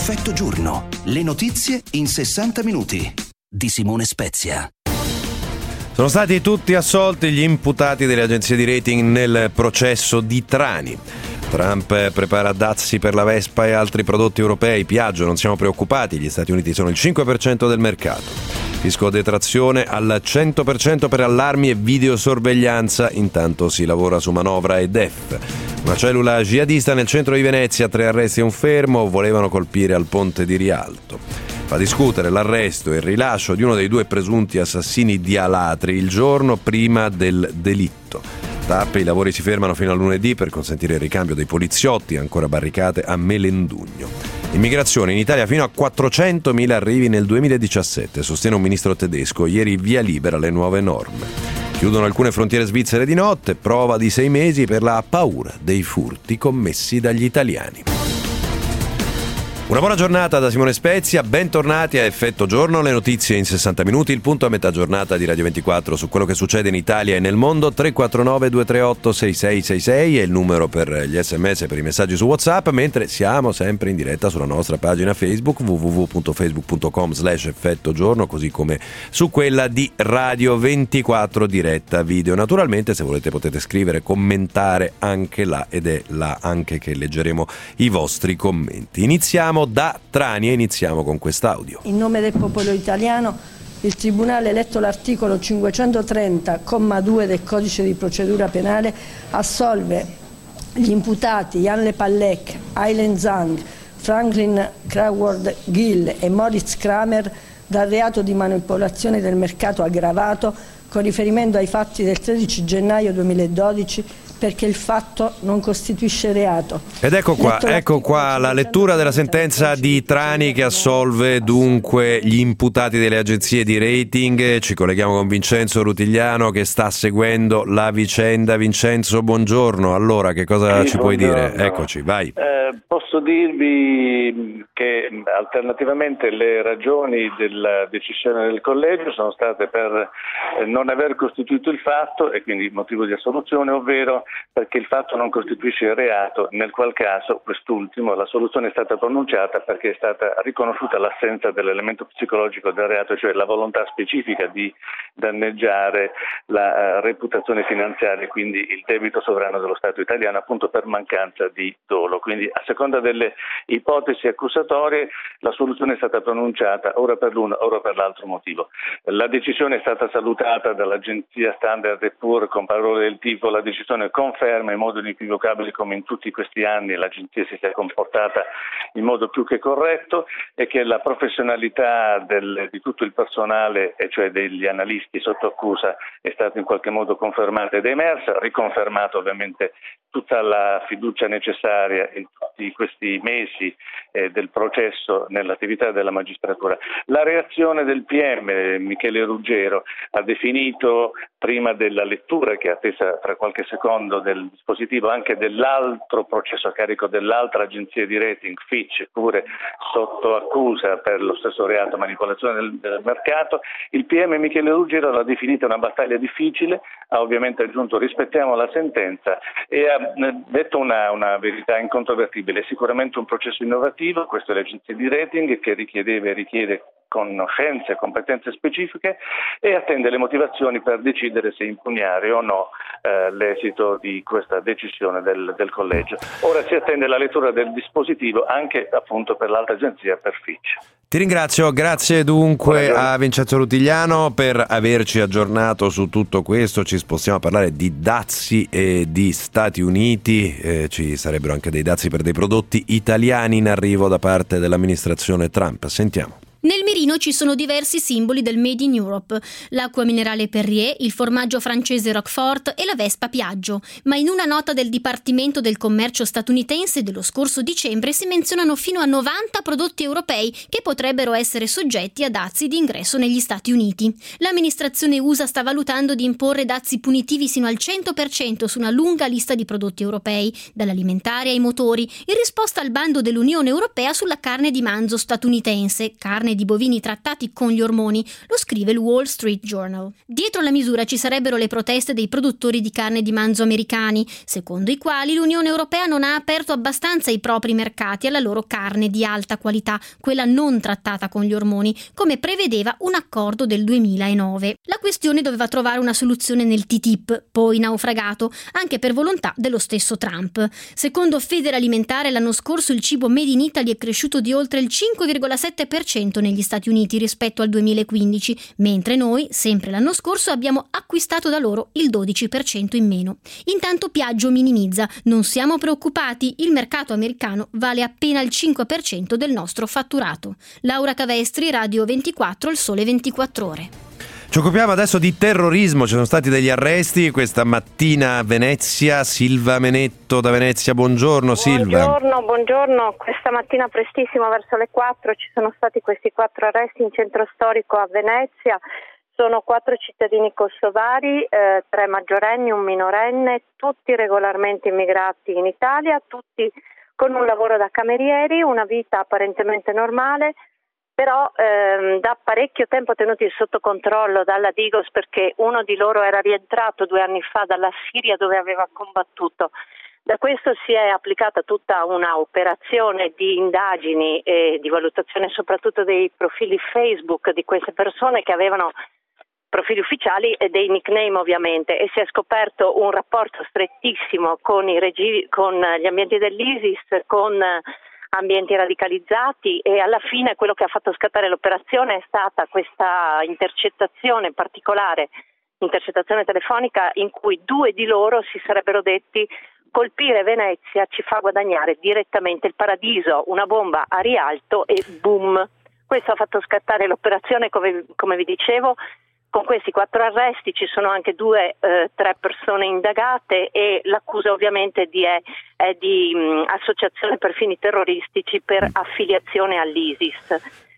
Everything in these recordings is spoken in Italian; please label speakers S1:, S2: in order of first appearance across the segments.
S1: Effetto giorno. Le notizie in 60 minuti. Di Simone Spezia.
S2: Sono stati tutti assolti gli imputati delle agenzie di rating nel processo di Trani. Trump prepara dazi per la Vespa e altri prodotti europei. Piaggio, non siamo preoccupati, gli Stati Uniti sono il 5% del mercato. Fisco detrazione al 100% per allarmi e videosorveglianza, intanto si lavora su manovra e DEF. Una cellula jihadista nel centro di Venezia, 3 arresti e un fermo, volevano colpire al ponte di Rialto. Fa discutere l'arresto e il rilascio di uno dei 2 presunti assassini di Alatri il giorno prima del delitto. Tappe, i lavori si fermano fino a lunedì per consentire il ricambio dei poliziotti, ancora barricate a Melendugno. Immigrazione in Italia fino a 400.000 arrivi nel 2017, sostiene un ministro tedesco. Ieri via libera alle nuove norme. Chiudono alcune frontiere svizzere di notte, prova di 6 mesi per la paura dei furti commessi dagli italiani. Una buona giornata da Simone Spezia, bentornati a Effetto Giorno, le notizie in 60 minuti, il punto a metà giornata di Radio 24 su quello che succede in Italia e nel mondo. 349-238-6666 è il numero per gli sms e per i messaggi su WhatsApp, mentre siamo sempre in diretta sulla nostra pagina Facebook www.facebook.com/effettogiorno, così come su quella di Radio 24 diretta video. Naturalmente, se volete, potete scrivere, commentare anche là, ed è là anche che leggeremo i vostri commenti. Iniziamo da Trani e iniziamo con quest'audio.
S3: In nome del popolo italiano, il Tribunale, letto l'articolo 530,2 del Codice di procedura penale, assolve gli imputati Jan Lepallec, Aileen Zhang, Franklin Crawford Gill e Moritz Kramer dal reato di manipolazione del mercato aggravato con riferimento ai fatti del 13 gennaio 2012, perché il fatto non costituisce reato.
S2: Ed ecco qua la lettura della sentenza di Trani che assolve dunque gli imputati delle agenzie di rating. Ci colleghiamo con Vincenzo Rutigliano che sta seguendo la vicenda. Vincenzo, buongiorno. Allora, che cosa ci puoi dire? Eccoci, vai.
S4: Posso dirvi che alternativamente le ragioni della decisione del collegio sono state per non aver costituito il fatto e quindi motivo di assoluzione, ovvero perché il fatto non costituisce reato, nel qual caso quest'ultimo la soluzione è stata pronunciata perché è stata riconosciuta l'assenza dell'elemento psicologico del reato, cioè la volontà specifica di danneggiare la reputazione finanziaria, quindi il debito sovrano dello Stato italiano, appunto per mancanza di dolo. Quindi a seconda delle ipotesi accusatorie la soluzione è stata pronunciata ora per l'uno, ora per l'altro motivo. La decisione è stata salutata dall'agenzia Standard & Poor's con parole del tipo: la decisione conferma in modo inequivocabile come in tutti questi anni l'agenzia si sia comportata in modo più che corretto e che la professionalità di tutto il personale, e cioè degli analisti sotto accusa, è stata in qualche modo confermata ed emersa, riconfermata ovviamente tutta la fiducia necessaria in tutti questi mesi del processo nell'attività della magistratura. La reazione del PM Michele Ruggero ha definito, prima della lettura che è attesa tra qualche secondo del dispositivo, anche dell'altro processo a carico dell'altra agenzia di rating, Fitch, pure sotto accusa per lo stesso reato manipolazione del mercato, il PM Michele Ruggero l'ha definita una battaglia difficile, ha ovviamente aggiunto rispettiamo la sentenza e ha detto una verità incontrovertibile: è sicuramente un processo innovativo, questo è l'agenzia di rating che richiede conoscenze e competenze specifiche e attende le motivazioni per decidere se impugnare o no l'esito di questa decisione del collegio. Ora si attende la lettura del dispositivo anche appunto per l'altra agenzia, per Fitch.
S2: Ti ringrazio, grazie dunque a Vincenzo Rutigliano per averci aggiornato su tutto questo. Ci spostiamo a parlare di dazi e di Stati Uniti, ci sarebbero anche dei dazi per dei prodotti italiani in arrivo da parte dell'amministrazione Trump. Sentiamo.
S5: Nel mirino ci sono diversi simboli del Made in Europe, l'acqua minerale Perrier, il formaggio francese Roquefort e la Vespa Piaggio, ma in una nota del Dipartimento del Commercio statunitense dello scorso dicembre si menzionano fino a 90 prodotti europei che potrebbero essere soggetti a dazi di ingresso negli Stati Uniti. L'amministrazione USA sta valutando di imporre dazi punitivi sino al 100% su una lunga lista di prodotti europei, dall'alimentare ai motori, in risposta al bando dell'Unione Europea sulla carne di manzo statunitense, carne carne di bovini trattati con gli ormoni, lo scrive il Wall Street Journal. Dietro la misura ci sarebbero le proteste dei produttori di carne di manzo americani, secondo i quali l'Unione Europea non ha aperto abbastanza i propri mercati alla loro carne di alta qualità, quella non trattata con gli ormoni, come prevedeva un accordo del 2009. La questione doveva trovare una soluzione nel TTIP, poi naufragato, anche per volontà dello stesso Trump. Secondo Federalimentare, l'anno scorso il cibo made in Italy è cresciuto di oltre il 5,7% negli Stati Uniti rispetto al 2015, mentre noi, sempre l'anno scorso, abbiamo acquistato da loro il 12% in meno. Intanto Piaggio minimizza: non siamo preoccupati, il mercato americano vale appena il 5% del nostro fatturato. Laura Cavestri, Radio 24, Il Sole 24 Ore.
S2: Ci occupiamo adesso di terrorismo, ci sono stati degli arresti questa mattina a Venezia. Silva Menetto da Venezia, buongiorno Silva.
S6: Buongiorno, questa mattina prestissimo verso le 4 ci sono stati questi 4 arresti in centro storico a Venezia. Sono 4 cittadini kosovari, 3 maggiorenni, un minorenne, tutti regolarmente immigrati in Italia, tutti con un lavoro da camerieri, una vita apparentemente normale, però da parecchio tempo tenuti sotto controllo dalla Digos, perché uno di loro era rientrato 2 anni fa dalla Siria dove aveva combattuto. Da questo si è applicata tutta una operazione di indagini e di valutazione soprattutto dei profili Facebook di queste persone che avevano profili ufficiali e dei nickname ovviamente, e si è scoperto un rapporto strettissimo con gli ambienti dell'ISIS, con ambienti radicalizzati, e alla fine quello che ha fatto scattare l'operazione è stata questa intercettazione particolare, intercettazione telefonica, in cui 2 di loro si sarebbero detti: colpire Venezia ci fa guadagnare direttamente il paradiso, una bomba a rialto e boom. Questo ha fatto scattare l'operazione, come vi dicevo. Con questi 4 arresti ci sono anche 2-3 persone indagate, e l'accusa ovviamente è di associazione per fini terroristici per affiliazione all'ISIS.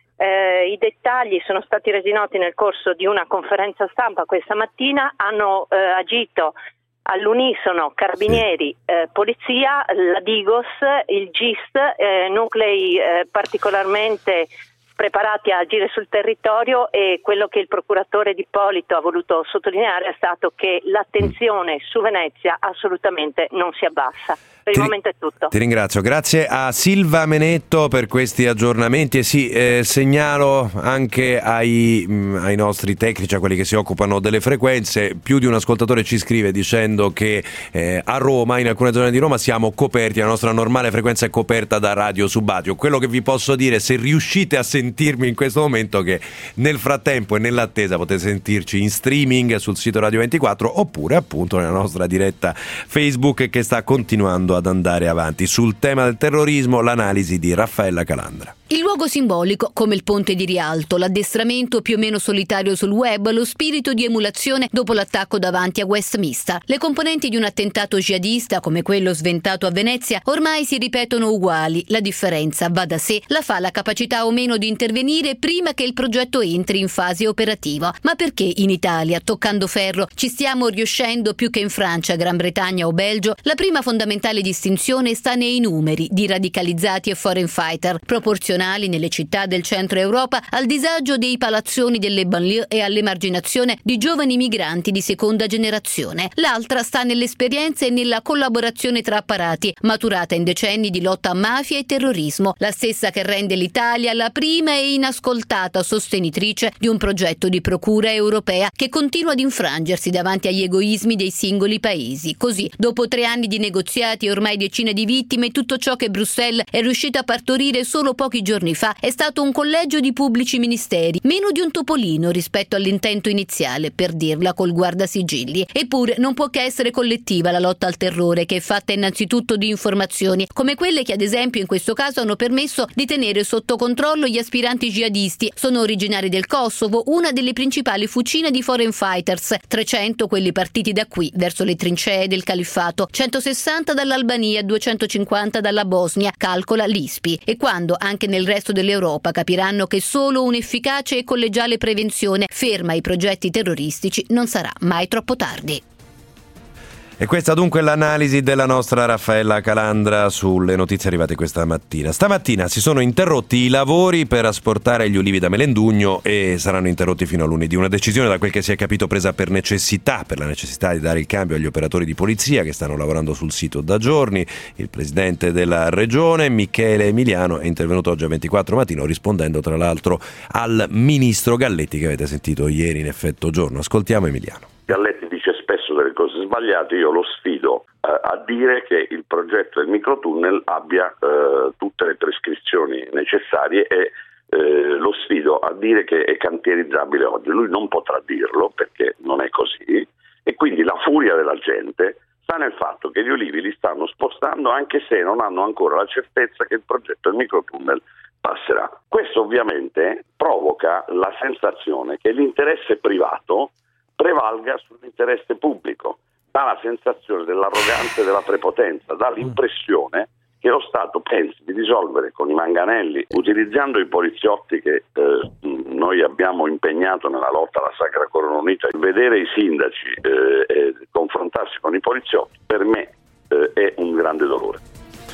S6: I dettagli sono stati resi noti nel corso di una conferenza stampa questa mattina. Hanno agito all'unisono carabinieri, polizia, la Digos, il GIS, nuclei particolarmente preparati a agire sul territorio, e quello che il procuratore Di Polito ha voluto sottolineare è stato che l'attenzione su Venezia assolutamente non si abbassa. Per il momento è tutto.
S2: Ti ringrazio, grazie a Silva Menetto per questi aggiornamenti. E sì, segnalo anche ai nostri tecnici, a quelli che si occupano delle frequenze, più di un ascoltatore ci scrive dicendo che a Roma, in alcune zone di Roma, siamo coperti, la nostra normale frequenza è coperta da Radio Subacqueo. Quello che vi posso dire, se riuscite a sentirmi in questo momento, che nel frattempo e nell'attesa potete sentirci in streaming sul sito Radio 24, oppure appunto nella nostra diretta Facebook, che sta continuando ad andare avanti. Sul tema del terrorismo, l'analisi di Raffaella Calandra.
S7: Il luogo simbolico, come il ponte di Rialto, l'addestramento più o meno solitario sul web, lo spirito di emulazione dopo l'attacco davanti a Westminster. Le componenti di un attentato jihadista come quello sventato a Venezia ormai si ripetono uguali. La differenza, va da sé, la fa la capacità o meno di intervenire prima che il progetto entri in fase operativa. Ma perché in Italia, toccando ferro, ci stiamo riuscendo più che in Francia, Gran Bretagna o Belgio? La prima fondamentale distinzione sta nei numeri di radicalizzati e foreign fighter, proporzionali nelle città del centro Europa al disagio dei palazzoni delle banlieue e all'emarginazione di giovani migranti di seconda generazione. L'altra sta nell'esperienza e nella collaborazione tra apparati, maturata in decenni di lotta a mafia e terrorismo, la stessa che rende l'Italia la prima e inascoltata sostenitrice di un progetto di procura europea che continua ad infrangersi davanti agli egoismi dei singoli paesi. Così, dopo 3 anni di negoziati e ormai decine di vittime, tutto ciò che Bruxelles è riuscita a partorire solo pochi giorni fa è stato un collegio di pubblici ministeri, meno di un topolino rispetto all'intento iniziale, per dirla col guardasigilli. Eppure non può che essere collettiva la lotta al terrore, che è fatta innanzitutto di informazioni, come quelle che ad esempio in questo caso hanno permesso di tenere sotto controllo gli aspiranti jihadisti. Sono originari del Kosovo, una delle principali fucine di foreign fighters, 300 quelli partiti da qui verso le trincee del califfato, 160 dall'Albania, 250 dalla Bosnia, calcola l'ISPI. E quando anche nel resto dell'Europa capiranno che solo un'efficace e collegiale prevenzione ferma i progetti terroristici, non sarà mai troppo tardi.
S2: E questa dunque è l'analisi della nostra Raffaella Calandra sulle notizie arrivate questa mattina. Stamattina si sono interrotti i lavori per asportare gli ulivi da Melendugno e saranno interrotti fino a lunedì. Una decisione, da quel che si è capito, presa per la necessità di dare il cambio agli operatori di polizia che stanno lavorando sul sito da giorni. Il presidente della regione, Michele Emiliano, è intervenuto oggi a 24 Mattino rispondendo tra l'altro al ministro Galletti che avete sentito ieri in Effetto Giorno. Ascoltiamo Emiliano.
S8: Galletti dice spesso delle cose sbagliate, io lo sfido a dire che il progetto del microtunnel abbia tutte le prescrizioni necessarie e lo sfido a dire che è cantierizzabile oggi. Lui non potrà dirlo perché non è così e quindi la furia della gente sta nel fatto che gli ulivi li stanno spostando anche se non hanno ancora la certezza che il progetto del microtunnel passerà. Questo ovviamente provoca la sensazione che l'interesse privato prevalga sull'interesse pubblico, dà la sensazione dell'arroganza e della prepotenza, dà l'impressione che lo Stato pensi di risolvere con i manganelli, utilizzando i poliziotti che noi abbiamo impegnato nella lotta alla Sacra Corona Unita. Vedere i sindaci confrontarsi con i poliziotti per me è un grande dolore.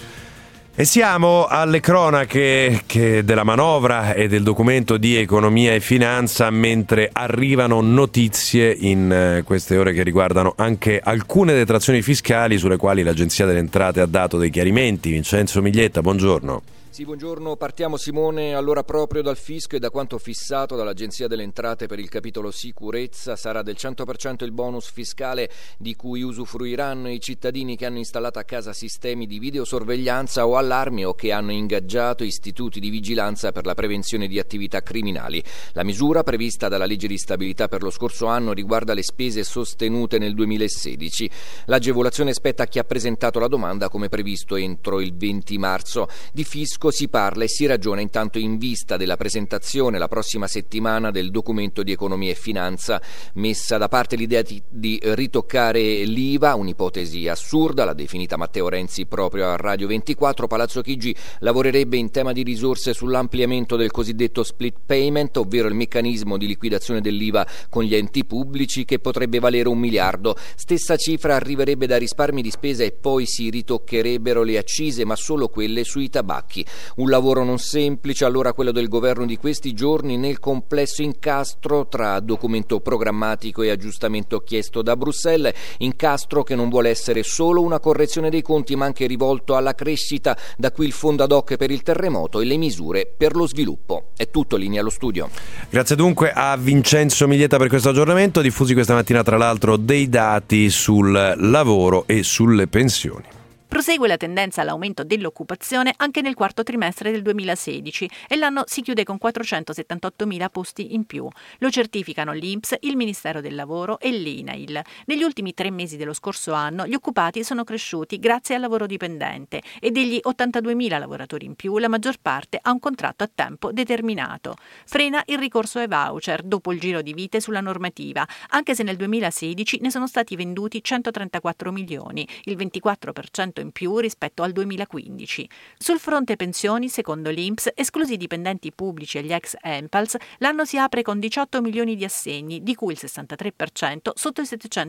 S2: E siamo alle cronache della manovra e del documento di economia e finanza, mentre arrivano notizie in queste ore che riguardano anche alcune detrazioni fiscali sulle quali l'Agenzia delle Entrate ha dato dei chiarimenti. Vincenzo Miglietta, buongiorno.
S9: Sì, buongiorno. Partiamo, Simone, allora proprio dal fisco e da quanto fissato dall'Agenzia delle Entrate per il capitolo sicurezza. Sarà del 100% il bonus fiscale di cui usufruiranno i cittadini che hanno installato a casa sistemi di videosorveglianza o allarmi o che hanno ingaggiato istituti di vigilanza per la prevenzione di attività criminali. La misura prevista dalla legge di stabilità per lo scorso anno riguarda le spese sostenute nel 2016. L'agevolazione spetta a chi ha presentato la domanda come previsto entro il 20 marzo. Di fisco si parla e si ragiona intanto in vista della presentazione la prossima settimana del documento di economia e finanza. Messa da parte l'idea di ritoccare l'IVA, un'ipotesi assurda, l'ha definita Matteo Renzi proprio a Radio 24. Palazzo Chigi lavorerebbe in tema di risorse sull'ampliamento del cosiddetto split payment, ovvero il meccanismo di liquidazione dell'IVA con gli enti pubblici che potrebbe valere 1 miliardo. Stessa cifra arriverebbe da risparmi di spesa e poi si ritoccherebbero le accise, ma solo quelle sui tabacchi. Un lavoro non semplice, allora, quello del governo di questi giorni, nel complesso incastro tra documento programmatico e aggiustamento chiesto da Bruxelles, incastro che non vuole essere solo una correzione dei conti ma anche rivolto alla crescita, da qui il fondo ad hoc per il terremoto e le misure per lo sviluppo. È tutto, linea allo studio.
S2: Grazie dunque a Vincenzo Miglietta per questo aggiornamento, diffusi questa mattina tra l'altro dei dati sul lavoro e sulle pensioni.
S10: Prosegue la tendenza all'aumento dell'occupazione anche nel quarto trimestre del 2016 e l'anno si chiude con 478.000 posti in più. Lo certificano l'INPS, il Ministero del Lavoro e l'INAIL. Negli ultimi 3 mesi dello scorso anno gli occupati sono cresciuti grazie al lavoro dipendente e degli 82.000 lavoratori in più la maggior parte ha un contratto a tempo determinato. Frena il ricorso ai voucher dopo il giro di vite sulla normativa, anche se nel 2016 ne sono stati venduti 134 milioni, il 24% in più rispetto al 2015. Sul fronte pensioni, secondo l'INPS, esclusi i dipendenti pubblici e gli ex ENPALS, l'anno si apre con 18 milioni di assegni, di cui il 63% sotto i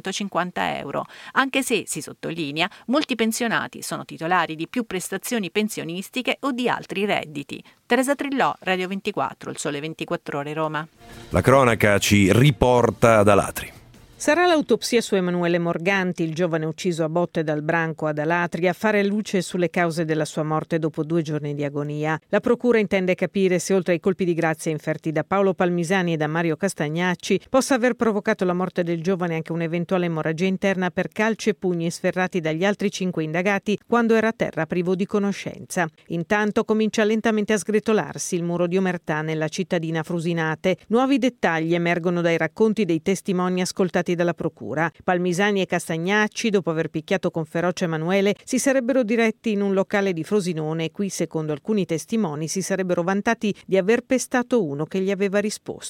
S10: 750 euro, anche se, si sottolinea, molti pensionati sono titolari di più prestazioni pensionistiche o di altri redditi. Teresa Trillò, Radio 24, Il Sole 24 Ore, Roma.
S2: La cronaca ci riporta da Alatri.
S11: Sarà l'autopsia su Emanuele Morganti, il giovane ucciso a botte dal branco ad Alatri, a fare luce sulle cause della sua morte dopo 2 giorni di agonia. La procura intende capire se, oltre ai colpi di grazia inferti da Paolo Palmisani e da Mario Castagnacci, possa aver provocato la morte del giovane anche un'eventuale emorragia interna per calci e pugni sferrati dagli altri 5 indagati quando era a terra privo di conoscenza. Intanto comincia lentamente a sgretolarsi il muro di omertà nella cittadina frusinate. Nuovi dettagli emergono dai racconti dei testimoni ascoltati dalla procura. Palmisani e Castagnacci, dopo aver picchiato con ferocia Emanuele, si sarebbero diretti in un locale di Frosinone e qui, secondo alcuni testimoni, si sarebbero vantati di aver pestato uno che gli aveva risposto.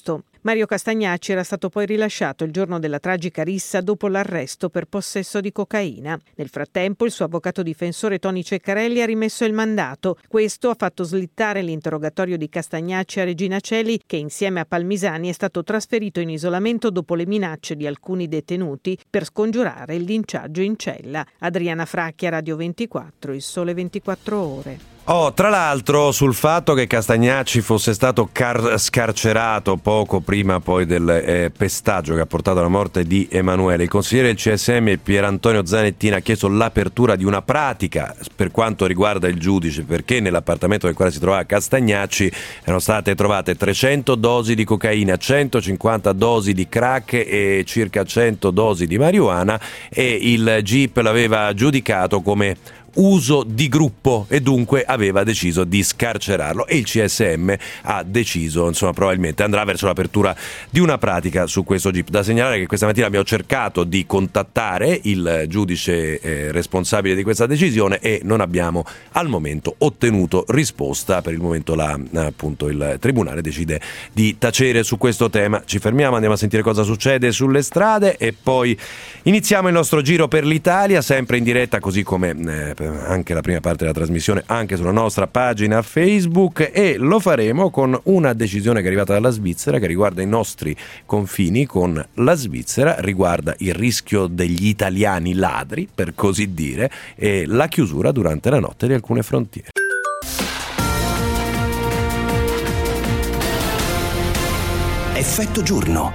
S11: Mario Castagnacci era stato poi rilasciato il giorno della tragica rissa dopo l'arresto per possesso di cocaina. Nel frattempo il suo avvocato difensore Toni Ceccarelli ha rimesso il mandato. Questo ha fatto slittare l'interrogatorio di Castagnacci a Regina Coeli, che insieme a Palmisani è stato trasferito in isolamento dopo le minacce di alcuni detenuti per scongiurare il linciaggio in cella. Adriana Fracchia, Radio 24, Il Sole 24 Ore.
S2: Tra l'altro sul fatto che Castagnacci fosse stato scarcerato poco prima poi del pestaggio che ha portato alla morte di Emanuele, il consigliere del CSM Pierantonio Zanettin ha chiesto l'apertura di una pratica per quanto riguarda il giudice, perché nell'appartamento nel quale si trovava Castagnacci erano state trovate 300 dosi di cocaina, 150 dosi di crack e circa 100 dosi di marijuana, e il GIP l'aveva giudicato come uso di gruppo e dunque aveva deciso di scarcerarlo, e il CSM ha deciso, probabilmente andrà verso l'apertura di una pratica su questo GIP. Da segnalare che questa mattina abbiamo cercato di contattare il giudice responsabile di questa decisione e non abbiamo al momento ottenuto risposta. Per il momento appunto il tribunale decide di tacere su questo tema. Ci fermiamo, andiamo a sentire cosa succede sulle strade e poi iniziamo il nostro giro per l'Italia, sempre in diretta, così come anche la prima parte della trasmissione, anche sulla nostra pagina Facebook, e lo faremo con una decisione che è arrivata dalla Svizzera, che riguarda i nostri confini con la Svizzera, riguarda il rischio degli italiani ladri, per così dire, e la chiusura durante la notte di alcune frontiere.
S1: Effetto giorno.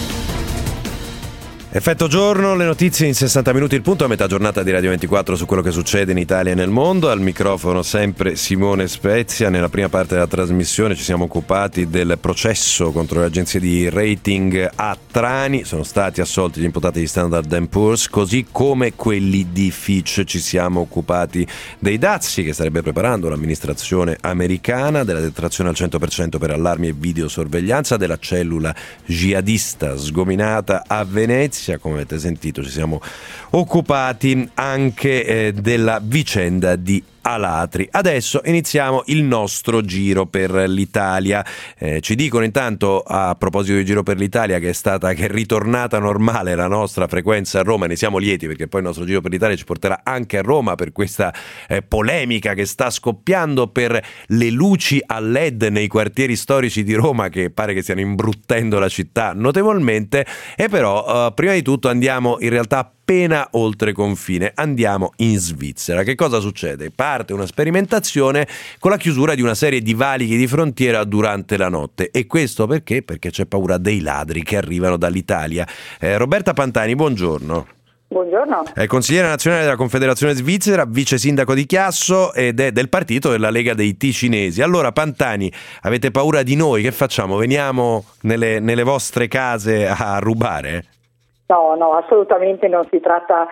S2: Effetto giorno, le notizie in 60 minuti, il punto a metà giornata di Radio 24 su quello che succede in Italia e nel mondo. Al microfono sempre Simone Spezia. Nella prima parte della trasmissione ci siamo occupati del processo contro le agenzie di rating a Trani. Sono stati assolti gli imputati di Standard & Poor's, così come quelli di Fitch. Ci siamo occupati dei dazi che starebbe preparando l'amministrazione americana, della detrazione al 100% per allarmi e videosorveglianza, della cellula jihadista sgominata a Venezia. Come avete sentito, ci siamo occupati anche della vicenda di Alatri. Adesso iniziamo il nostro giro per l'Italia. Ci dicono intanto, a proposito di giro per l'Italia, che è ritornata normale la nostra frequenza a Roma. Ne siamo lieti, perché poi il nostro giro per l'Italia ci porterà anche a Roma per questa polemica che sta scoppiando per le luci a LED nei quartieri storici di Roma, che pare che stiano imbruttendo la città notevolmente. E però prima di tutto andiamo in realtà appena oltre confine, andiamo in Svizzera. Che cosa succede? Parte una sperimentazione con la chiusura di una serie di valichi di frontiera durante la notte, e questo perché? Perché c'è paura dei ladri che arrivano dall'Italia. Roberta Pantani, buongiorno.
S12: Buongiorno.
S2: È consigliere nazionale della Confederazione Svizzera, vice sindaco di Chiasso ed è del partito della Lega dei Ticinesi. Allora, Pantani, avete paura di noi? Che facciamo? Veniamo nelle vostre case a rubare?
S12: No, assolutamente non si tratta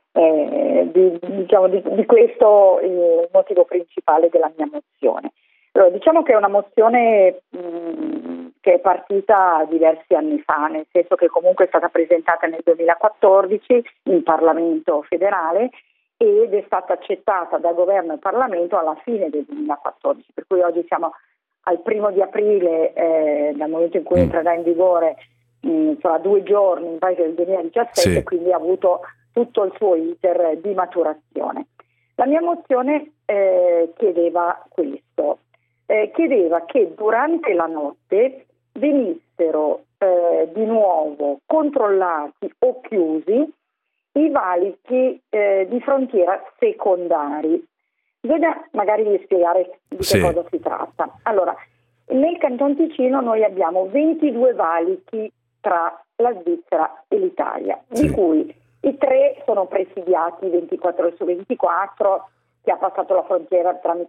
S12: di questo il motivo principale della mia mozione. Allora, diciamo che è una mozione che è partita diversi anni fa, nel senso che comunque è stata presentata nel 2014 in Parlamento federale ed è stata accettata da governo e Parlamento alla fine del 2014, per cui oggi siamo al 1 di aprile, dal momento in cui entrerà in vigore, fra 2 giorni, in base del 2017, sì. Quindi ha avuto tutto il suo iter di maturazione. La mia mozione chiedeva questo, chiedeva che durante la notte venissero di nuovo controllati o chiusi i valichi di frontiera secondari. Bisogna magari spiegare di che cosa si tratta. Allora, nel Canton Ticino noi abbiamo 22 valichi tra la Svizzera e l'Italia, di cui i 3 sono presidiati 24 ore su 24, chi ha passato la frontiera tramite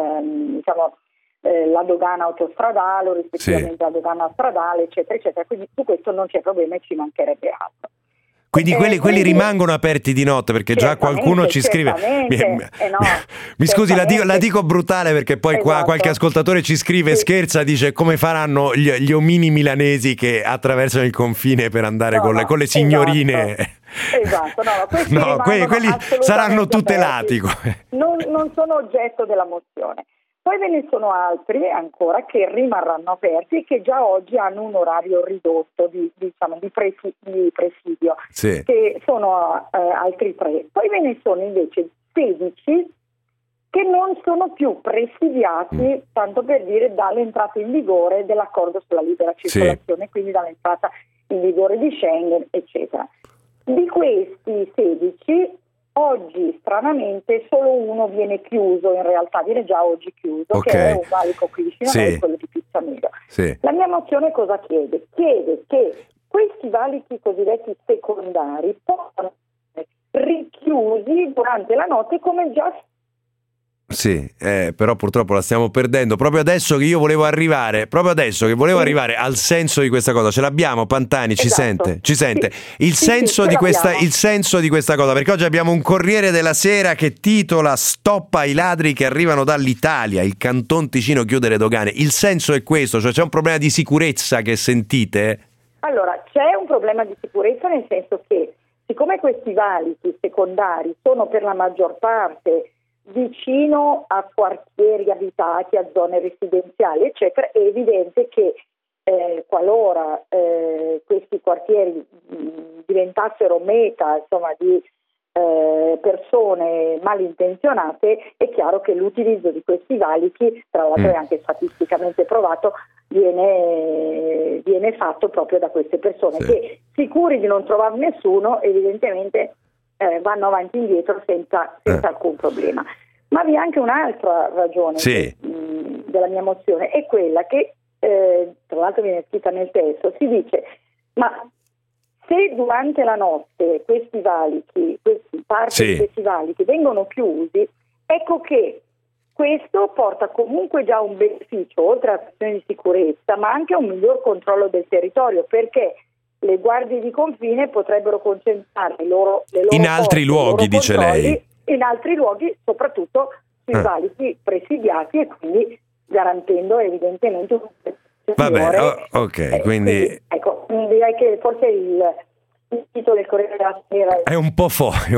S12: la dogana autostradale o rispettivamente la dogana stradale, eccetera, eccetera. Quindi su questo non c'è problema e ci mancherebbe altro.
S2: Quindi quelli rimangono aperti di notte, perché già qualcuno ci scrive. Mi scusi, la dico brutale, perché poi qua qualche ascoltatore ci scrive, scherza, dice come faranno gli omini milanesi che attraversano il confine per andare con le signorine.
S12: Esatto,
S2: quelli saranno tutelati.
S12: Non sono oggetto della mozione. Poi ve ne sono altri ancora che rimarranno aperti e che già oggi hanno un orario ridotto di presidio,
S2: sì,
S12: che sono altri 3. Poi ve ne sono invece 16 che non sono più presidiati, tanto per dire, dall'entrata in vigore dell'accordo sulla libera circolazione, quindi dall'entrata in vigore di Schengen, eccetera. Di questi 16, oggi stranamente solo uno viene chiuso, in realtà viene già oggi chiuso, che è un valico qui vicino a noi, quello di Pizzamelo.
S2: Sì.
S12: La mia mozione cosa chiede? Chiede che questi valichi cosiddetti secondari possano essere richiusi durante la notte come già.
S2: Sì, però purtroppo la stiamo perdendo proprio adesso che volevo arrivare al senso di questa cosa. Ce l'abbiamo, Pantani? Ci sente? Il senso di questa cosa, perché oggi abbiamo un Corriere della Sera che titola "Stoppa i ladri che arrivano dall'Italia, il Canton Ticino chiude le dogane". Il senso è questo, cioè c'è un problema di sicurezza che sentite?
S12: Allora, c'è un problema di sicurezza, nel senso che siccome questi valichi secondari sono per la maggior parte vicino a quartieri abitati, a zone residenziali, eccetera, è evidente che qualora questi quartieri diventassero meta, insomma, di persone malintenzionate, è chiaro che l'utilizzo di questi valichi, tra l'altro è anche statisticamente provato, viene fatto proprio da queste persone che, sicuri di non trovare nessuno, evidentemente vanno avanti e indietro senza alcun problema. Ma vi è anche un'altra ragione della mia mozione, è quella che tra l'altro viene scritta nel testo. Si dice: ma se durante la notte questi valichi, parte di questi valichi vengono chiusi, ecco che questo porta comunque già un beneficio, oltre alla questione di sicurezza, ma anche a un miglior controllo del territorio, perché le guardie di confine potrebbero concentrare le loro
S2: in altri luoghi, dice lei.
S12: In altri luoghi, soprattutto sui valichi presidiati, e quindi garantendo evidentemente un
S2: va bene, quindi
S12: ecco, direi che forse il titolo del Corriere della Sera
S2: è un po' forte,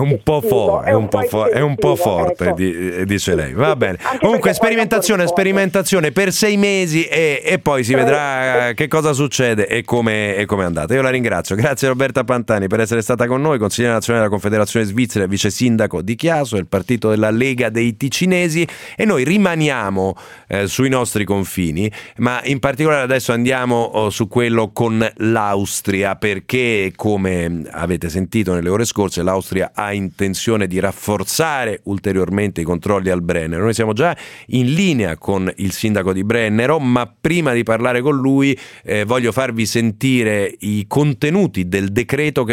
S2: ecco. Dice lei. Va bene. Comunque sperimentazione per 6 mesi e poi si vedrà che cosa succede e come è andata. Io la ringrazio. Grazie Roberta Pantani per essere stata con noi, consigliere nazionale della Confederazione Svizzera, vice sindaco di Chiasso, il partito della Lega dei Ticinesi, e noi rimaniamo sui nostri confini, ma in particolare adesso andiamo su quello con l'Austria, perché come avete sentito nelle ore scorse l'Austria ha intenzione di rafforzare ulteriormente i controlli al Brennero. Noi siamo già in linea con il sindaco di Brennero, ma prima di parlare con lui voglio farvi sentire i contenuti del decreto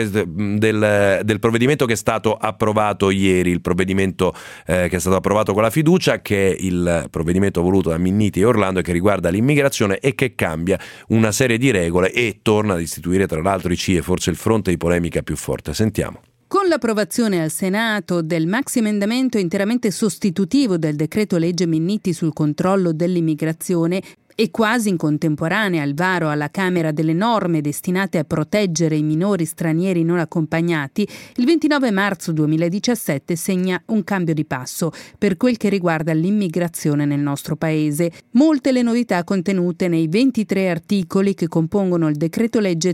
S2: del provvedimento che è stato approvato ieri, il provvedimento che è stato approvato con la fiducia, che è il provvedimento voluto da Minniti e Orlando e che riguarda l'immigrazione e che cambia una serie di regole e torna ad istituire tra l'altro i CIE, forse il fronte di polemica più forte. Sentiamo.
S13: Con l'approvazione al Senato del maxiemendamento interamente sostitutivo del decreto legge Minniti sul controllo dell'immigrazione e quasi in contemporanea al varo alla Camera delle norme destinate a proteggere i minori stranieri non accompagnati, il 29 marzo 2017 segna un cambio di passo per quel che riguarda l'immigrazione nel nostro paese. Molte le novità contenute nei 23 articoli che compongono il decreto legge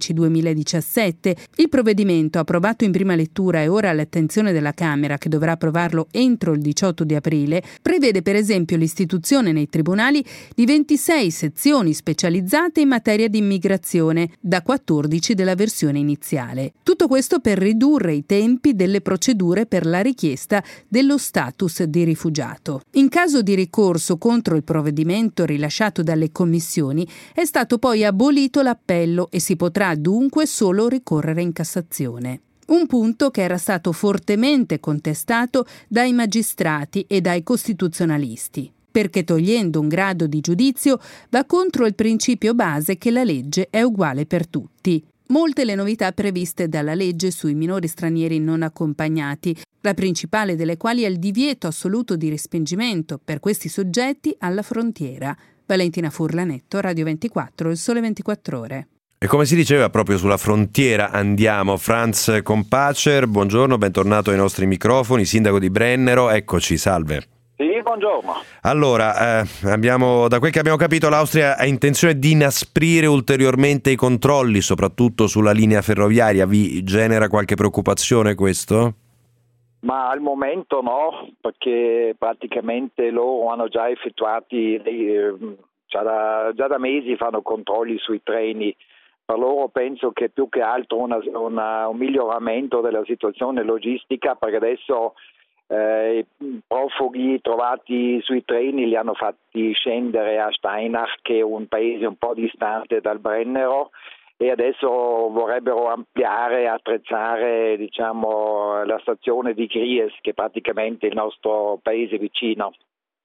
S13: 13/2017. Il provvedimento, approvato in prima lettura e ora all'attenzione della Camera, che dovrà approvarlo entro il 18 di aprile, prevede per esempio l'istituzione nei tribunali di 26 sezioni specializzate in materia di immigrazione, da 14 della versione iniziale. Tutto questo per ridurre i tempi delle procedure per la richiesta dello status di rifugiato. In caso di ricorso contro il provvedimento rilasciato dalle commissioni, è stato poi abolito l'appello e si potrà dunque solo ricorrere in Cassazione. Un punto che era stato fortemente contestato dai magistrati e dai costituzionalisti, perché togliendo un grado di giudizio va contro il principio base che la legge è uguale per tutti. Molte le novità previste dalla legge sui minori stranieri non accompagnati, la principale delle quali è il divieto assoluto di respingimento per questi soggetti alla frontiera. Valentina Furlanetto, Radio 24, Il Sole 24 Ore.
S2: E come si diceva, proprio sulla frontiera andiamo. Franz Kompatscher, buongiorno, bentornato ai nostri microfoni, sindaco di Brennero, eccoci, salve.
S14: Sì, buongiorno.
S2: Allora, da quel che abbiamo capito, l'Austria ha intenzione di inasprire ulteriormente i controlli, soprattutto sulla linea ferroviaria. Vi genera qualche preoccupazione questo?
S14: Ma al momento no, perché praticamente loro hanno già effettuati, già da mesi fanno controlli sui treni. Per loro penso che più che altro un miglioramento della situazione logistica, perché adesso i profughi trovati sui treni li hanno fatti scendere a Steinach, che è un paese un po' distante dal Brennero, e adesso vorrebbero ampliare e attrezzare, diciamo, la stazione di Gries, che è praticamente il nostro paese vicino.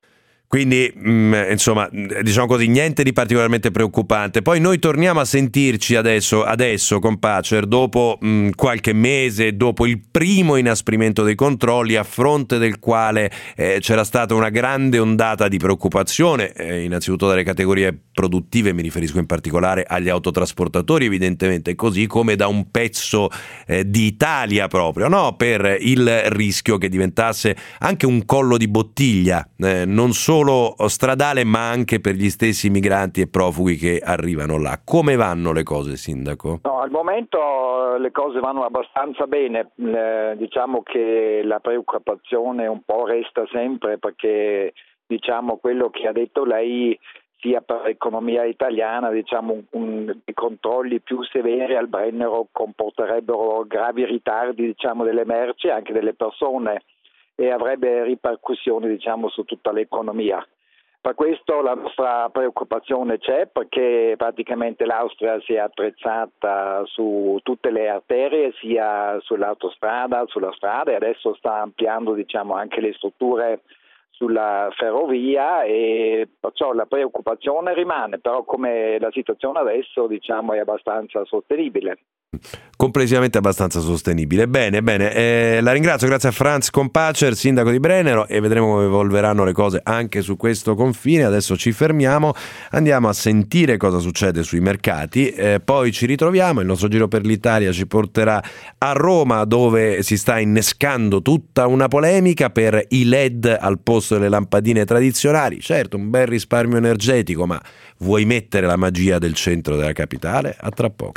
S2: Quindi, insomma, diciamo così, niente di particolarmente preoccupante. Poi noi torniamo a sentirci adesso con Pacer, dopo qualche mese, dopo il primo inasprimento dei controlli, a fronte del quale c'era stata una grande ondata di preoccupazione, innanzitutto dalle categorie produttive, mi riferisco in particolare agli autotrasportatori, evidentemente, così come da un pezzo di Italia proprio, no? Per il rischio che diventasse anche un collo di bottiglia, non solo stradale ma anche per gli stessi migranti e profughi che arrivano là. Come vanno le cose, Sindaco?
S14: No, al momento le cose vanno abbastanza bene, diciamo che la preoccupazione un po' resta sempre, perché diciamo quello che ha detto lei, sia per l'economia italiana, diciamo i controlli più severi al Brennero comporterebbero gravi ritardi, diciamo, delle merci e anche delle persone, e avrebbe ripercussioni, diciamo, su tutta l'economia. Per questo la nostra preoccupazione c'è, perché praticamente l'Austria si è attrezzata su tutte le arterie, sia sull'autostrada, sulla strada, e adesso sta ampliando, diciamo, anche le strutture sulla ferrovia, e perciò la preoccupazione rimane, però come la situazione adesso, diciamo, è abbastanza sostenibile.
S2: Complessivamente abbastanza sostenibile. Bene, la ringrazio, grazie a Franz Kompatscher, sindaco di Brennero, e vedremo come evolveranno le cose anche su questo confine. Adesso ci fermiamo, andiamo a sentire cosa succede sui mercati, poi ci ritroviamo. Il nostro giro per l'Italia ci porterà a Roma, dove si sta innescando tutta una polemica per i LED al posto delle lampadine tradizionali. Certo, un bel risparmio energetico, ma vuoi mettere la magia del centro della capitale? A tra poco.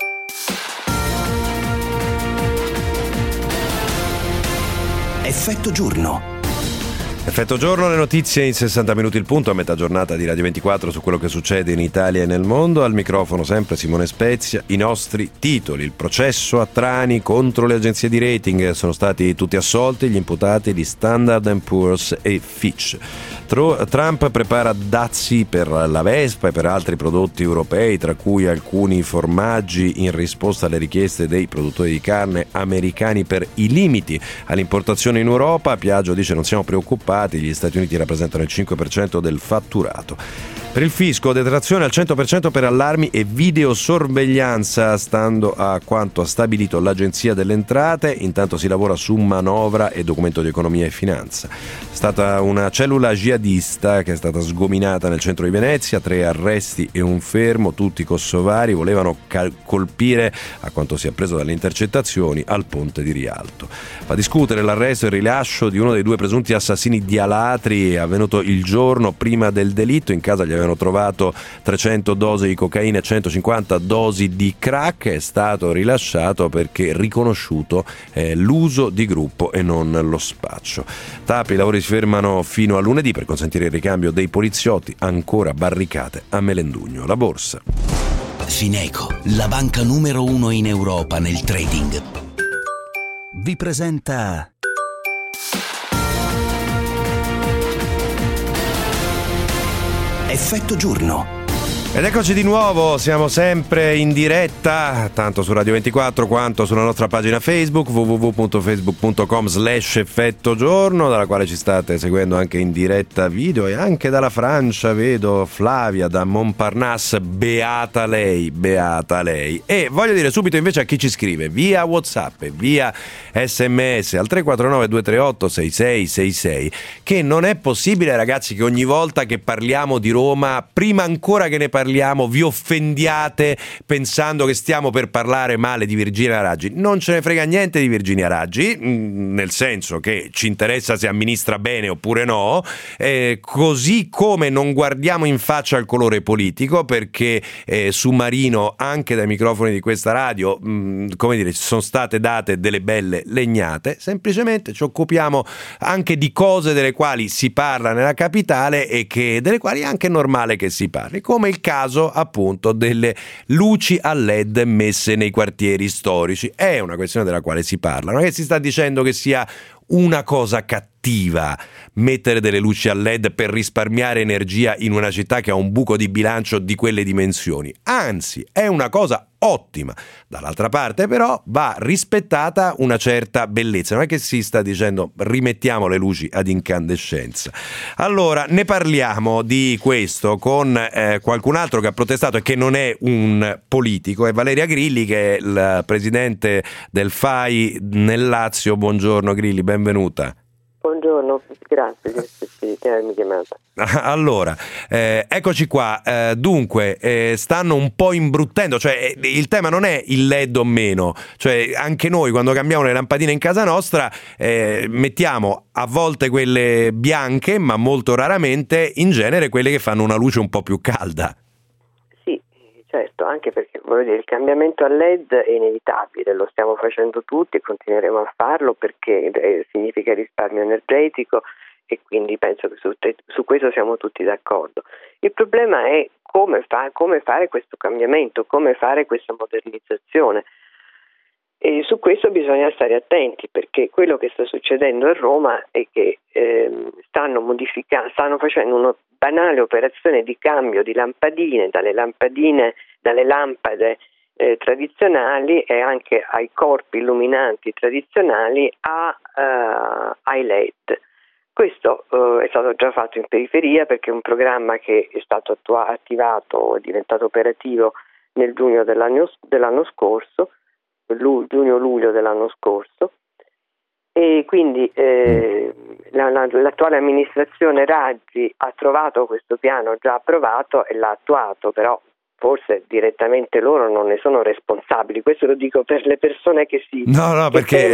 S1: Effetto giorno.
S2: Effetto giorno, le notizie in 60 minuti il punto, a metà giornata di Radio 24 su quello che succede in Italia e nel mondo. Al microfono sempre Simone Spezia. I nostri titoli: il processo a Trani contro le agenzie di rating, sono stati tutti assolti gli imputati di Standard & Poor's e Fitch. Trump prepara dazi per la Vespa e per altri prodotti europei, tra cui alcuni formaggi, in risposta alle richieste dei produttori di carne americani per i limiti all'importazione in Europa. Piaggio dice: non siamo preoccupati, gli Stati Uniti rappresentano il 5% del fatturato. Per il fisco, detrazione al 100% per allarmi e videosorveglianza, stando a quanto ha stabilito l'Agenzia delle Entrate. Intanto si lavora su manovra e documento di economia e finanza. È stata una cellula jihadista che è stata sgominata nel centro di Venezia, 3 arresti e un fermo, tutti kosovari, volevano colpire, a quanto si è appreso dalle intercettazioni, al ponte di Rialto. Fa discutere l'arresto e il rilascio di uno dei 2 presunti assassini di Alatri, avvenuto il giorno prima del delitto. In casa gli avevano trovato 300 dosi di cocaina e 150 dosi di crack. È stato rilasciato perché riconosciuto l'uso di gruppo e non lo spaccio. Tappi, i lavori si fermano fino a lunedì per consentire il ricambio dei poliziotti, ancora barricate a Melendugno. La borsa.
S1: Fineco, la banca numero 1 in Europa nel trading, vi presenta Effetto giorno.
S2: Ed eccoci di nuovo, siamo sempre in diretta, tanto su Radio 24 quanto sulla nostra pagina Facebook, www.facebook.com/effettogiorno, dalla quale ci state seguendo anche in diretta video, e anche dalla Francia vedo Flavia da Montparnasse, beata lei. E voglio dire subito invece a chi ci scrive via WhatsApp e via SMS al 349 238 6666 che non è possibile, ragazzi, che ogni volta che parliamo di Roma, prima ancora che ne parliamo parliamo, vi offendiate pensando che stiamo per parlare male di Virginia Raggi. Non ce ne frega niente di Virginia Raggi, nel senso che ci interessa se amministra bene oppure no, così come non guardiamo in faccia il colore politico, perché su Marino, anche dai microfoni di questa radio, come dire, ci sono state date delle belle legnate. Semplicemente ci occupiamo anche di cose delle quali si parla nella capitale e delle quali è anche normale che si parli, come il caso appunto delle luci a LED messe nei quartieri storici. È una questione della quale si parla, non è che si sta dicendo che sia una cosa cattiva mettere delle luci a LED per risparmiare energia in una città che ha un buco di bilancio di quelle dimensioni, anzi è una cosa ottima. Dall'altra parte però va rispettata una certa bellezza, non è che si sta dicendo rimettiamo le luci ad incandescenza. Allora ne parliamo di questo con qualcun altro che ha protestato e che non è un politico, è Valeria Grilli, che è il presidente del FAI nel Lazio. Buongiorno Grilli, benvenuta.
S15: Buongiorno, grazie di avermi chiamato.
S2: Allora, eccoci qua. Dunque, stanno un po' imbruttendo, cioè il tema non è il LED o meno, cioè anche noi quando cambiamo le lampadine in casa nostra mettiamo a volte quelle bianche, ma molto raramente in genere quelle che fanno una luce un po' più calda.
S15: Certo, anche perché voglio dire, il cambiamento al LED è inevitabile, lo stiamo facendo tutti e continueremo a farlo perché significa risparmio energetico e quindi penso che su questo siamo tutti d'accordo. Il problema è come fare questo cambiamento, come fare questa modernizzazione. E su questo bisogna stare attenti, perché quello che sta succedendo a Roma è che stanno facendo una banale operazione di cambio di lampadine, dalle lampade tradizionali e anche ai corpi illuminanti tradizionali ai LED. Questo è stato già fatto in periferia, perché è un programma che è stato attivato, è diventato operativo nel giugno dell'anno scorso, giugno-luglio dell'anno scorso, e quindi l'attuale amministrazione Raggi ha trovato questo piano già approvato e l'ha attuato, però forse direttamente loro non ne sono responsabili. Questo lo dico per le persone che
S2: perché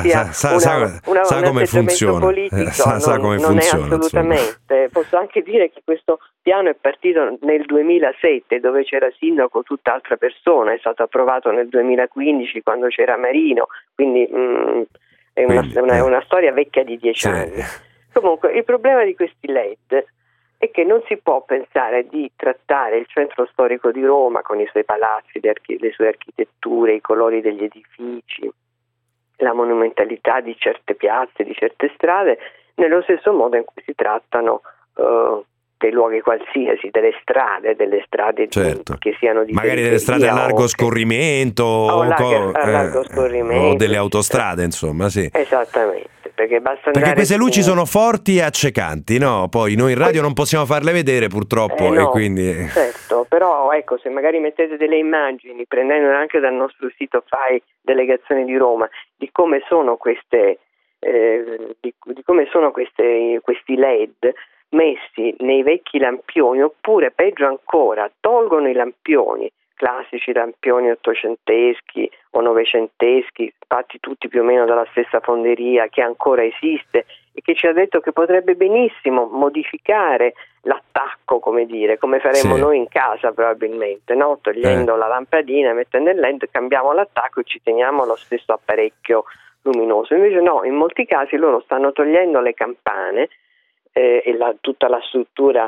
S2: sa come funziona,
S15: politico,
S2: sa come
S15: non
S2: funziona,
S15: è assolutamente. Posso anche dire che questo piano è partito nel 2007, dove c'era sindaco tutt'altra persona, è stato approvato nel 2015 quando c'era Marino, quindi è una storia vecchia di 10 anni. Comunque il problema di questi LED è che non si può pensare di trattare il centro storico di Roma con i suoi palazzi, le sue architetture, i colori degli edifici, la monumentalità di certe piazze, di certe strade, nello stesso modo in cui si trattano dei luoghi qualsiasi, delle strade
S2: certo.
S15: Che siano di
S2: magari delle strade a largo scorrimento o delle autostrade, insomma, sì.
S15: Esattamente. Perché
S2: queste luci sono forti e accecanti, no? Poi noi in radio non possiamo farle vedere purtroppo, e quindi
S15: certo, però ecco, se magari mettete delle immagini, prendendole anche dal nostro sito FAI Delegazione di Roma, di come sono questi LED messi nei vecchi lampioni, oppure peggio ancora tolgono i lampioni, classici lampioni ottocenteschi o novecenteschi, fatti tutti più o meno dalla stessa fonderia che ancora esiste e che ci ha detto che potrebbe benissimo modificare l'attacco, come faremo noi in casa probabilmente, no? Togliendo la lampadina, mettendo il LED, cambiamo l'attacco e ci teniamo lo stesso apparecchio luminoso. Invece no, in molti casi loro stanno togliendo le campane e tutta la struttura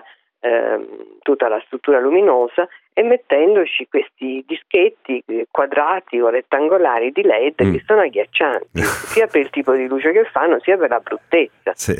S15: luminosa e mettendoci questi dischetti quadrati o rettangolari di LED che sono agghiaccianti, sia per il tipo di luce che fanno, sia per la bruttezza.
S2: Sì.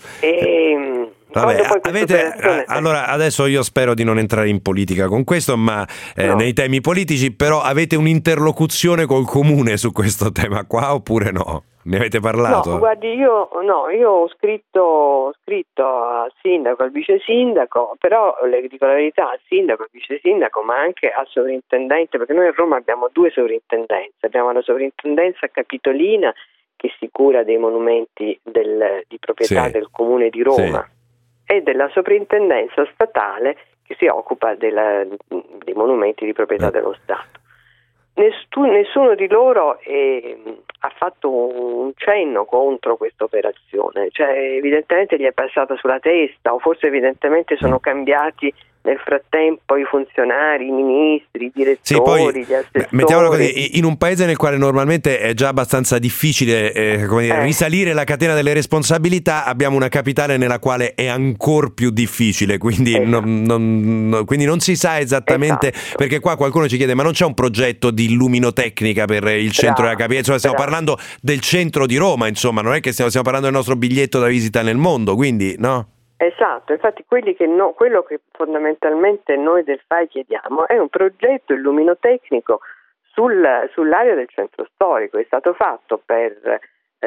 S15: Vabbè,
S2: allora adesso io spero di non entrare in politica con questo, ma nei temi politici, però avete un'interlocuzione col comune su questo tema qua oppure no? Ne avete parlato?
S15: No, guardi, io ho scritto al sindaco, al vice sindaco, però le dico la verità, al sindaco, al vice sindaco, ma anche al sovrintendente, perché noi a Roma abbiamo 2 sovrintendenze. Abbiamo la sovrintendenza capitolina che si cura dei monumenti di proprietà del comune di Roma, e della sovrintendenza statale che si occupa dei monumenti di proprietà dello Stato. Nessuno di loro ha fatto un cenno contro questa operazione, cioè evidentemente gli è passata sulla testa, o forse evidentemente sono cambiati nel frattempo i funzionari, i ministri, i direttori, gli assessori.
S2: Mettiamolo così, in un paese nel quale normalmente è già abbastanza difficile risalire la catena delle responsabilità, abbiamo una capitale nella quale è ancor più difficile, quindi, quindi non si sa esattamente, perché qua qualcuno ci chiede ma non c'è un progetto di illuminotecnica per il centro della capitale, insomma, stiamo parlando del centro di Roma, insomma, non è che stiamo parlando del nostro biglietto da visita nel mondo, quindi no?
S15: Esatto, infatti quello che fondamentalmente noi del FAI chiediamo è un progetto illuminotecnico sull'area del centro storico. È stato fatto per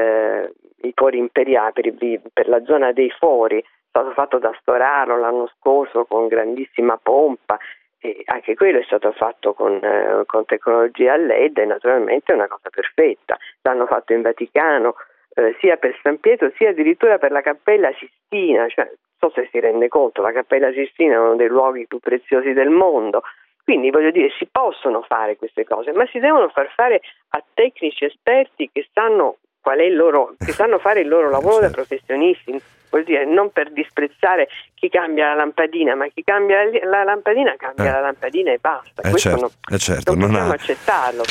S15: i fori imperiali, per la zona dei fori, è stato fatto da Storaro l'anno scorso con grandissima pompa, e anche quello è stato fatto con tecnologia LED, e naturalmente è una cosa perfetta. L'hanno fatto in Vaticano, sia per San Pietro sia addirittura per la Cappella Sistina, cioè non so se si rende conto, la Cappella Sistina è uno dei luoghi più preziosi del mondo, quindi voglio dire si possono fare queste cose, ma si devono far fare a tecnici esperti che sanno che sanno fare il loro lavoro da professionisti, vuol dire non per disprezzare chi cambia la lampadina, ma chi cambia la lampadina cambia la lampadina e basta.
S2: Certo,
S15: non possiamo accettarlo.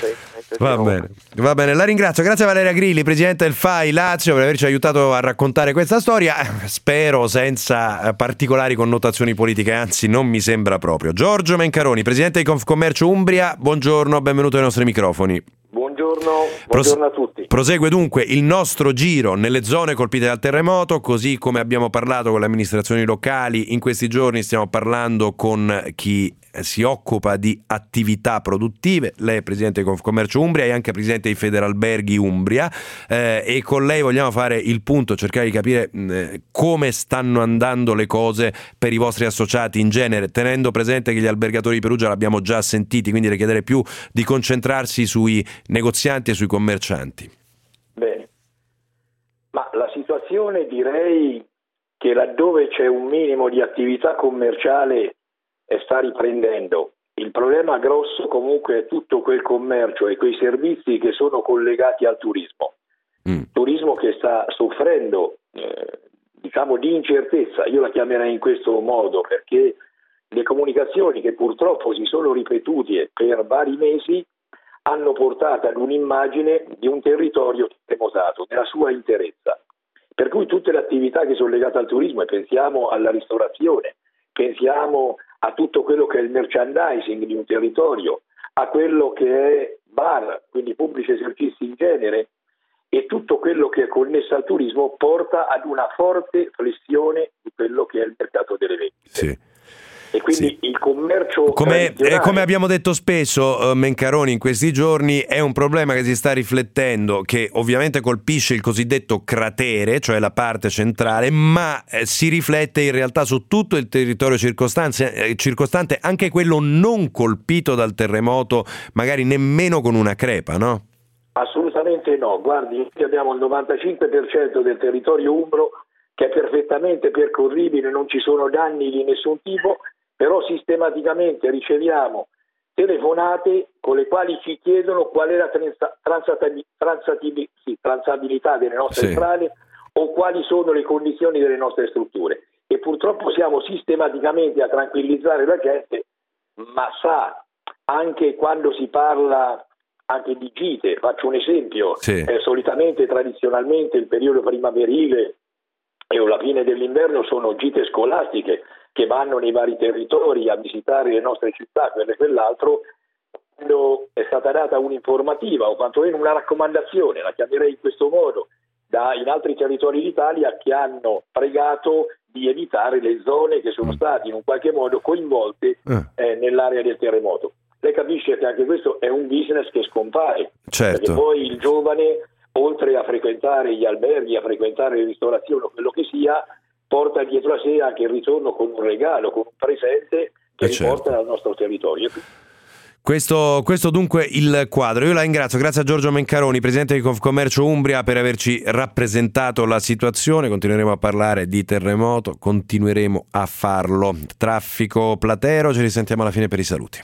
S2: Va bene, la ringrazio. Grazie a Valeria Grilli, presidente del FAI Lazio, per averci aiutato a raccontare questa storia, spero senza particolari connotazioni politiche, anzi non mi sembra proprio. Giorgio Mencaroni, presidente di Confcommercio Umbria, buongiorno, benvenuto ai nostri microfoni.
S16: Buongiorno a tutti.
S2: Prosegue dunque il nostro giro nelle zone colpite dal terremoto, così come abbiamo parlato con le amministrazioni locali. In questi giorni stiamo parlando con chi si occupa di attività produttive. Lei è presidente di Confcommercio Umbria e anche presidente di Federalberghi Umbria, e con lei vogliamo fare il punto, cercare di capire come stanno andando le cose per i vostri associati in genere, tenendo presente che gli albergatori di Perugia l'abbiamo già sentiti, quindi le chiederei più di concentrarsi sui negozianti e sui commercianti.
S16: Bene, ma la situazione, direi che laddove c'è un minimo di attività commerciale sta riprendendo. Il problema grosso comunque è tutto quel commercio e quei servizi che sono collegati al turismo. Turismo che sta soffrendo di incertezza, io la chiamerei in questo modo, perché le comunicazioni che purtroppo si sono ripetute per vari mesi hanno portato ad un'immagine di un territorio terremotato nella sua interezza, per cui tutte le attività che sono legate al turismo, e pensiamo alla ristorazione, pensiamo a tutto quello che è il merchandising di un territorio, a quello che è bar, quindi pubblici esercizi in genere, e tutto quello che è connesso al turismo porta ad una forte flessione di quello che è il mercato delle vendite.
S2: Sì.
S16: E quindi il commercio
S2: come abbiamo detto spesso, Mencaroni, in questi giorni è un problema che si sta riflettendo, che ovviamente colpisce il cosiddetto cratere, cioè la parte centrale, ma si riflette in realtà su tutto il territorio circostante, anche quello non colpito dal terremoto, magari nemmeno con una crepa, no?
S16: Assolutamente no, guardi, noi abbiamo il 95% del territorio umbro che è perfettamente percorribile, non ci sono danni di nessun tipo, però sistematicamente riceviamo telefonate con le quali ci chiedono qual è la transabilità delle nostre strade o quali sono le condizioni delle nostre strutture, e purtroppo siamo sistematicamente a tranquillizzare la gente, ma sa, anche quando si parla anche di gite, faccio un esempio, solitamente, tradizionalmente il periodo primaverile e la fine dell'inverno sono gite scolastiche che vanno nei vari territori a visitare le nostre città, quello e quell'altro. Quando è stata data un'informativa o quantomeno una raccomandazione, la chiamerei in questo modo, in altri territori d'Italia che hanno pregato di evitare le zone che sono state in un qualche modo coinvolte nell'area del terremoto. Lei capisce che anche questo è un business che scompare, perché poi il giovane, oltre a frequentare gli alberghi, a frequentare le ristorazioni o quello che sia, porta dietro a sé anche il ritorno con un regalo, con un presente che riporta dal nostro territorio.
S2: Questo dunque il quadro. Io la ringrazio, grazie a Giorgio Mencaroni, presidente di Confcommercio Umbria, per averci rappresentato la situazione. Continueremo a parlare di terremoto, continueremo a farlo. Traffico Platero, ci risentiamo alla fine per i saluti.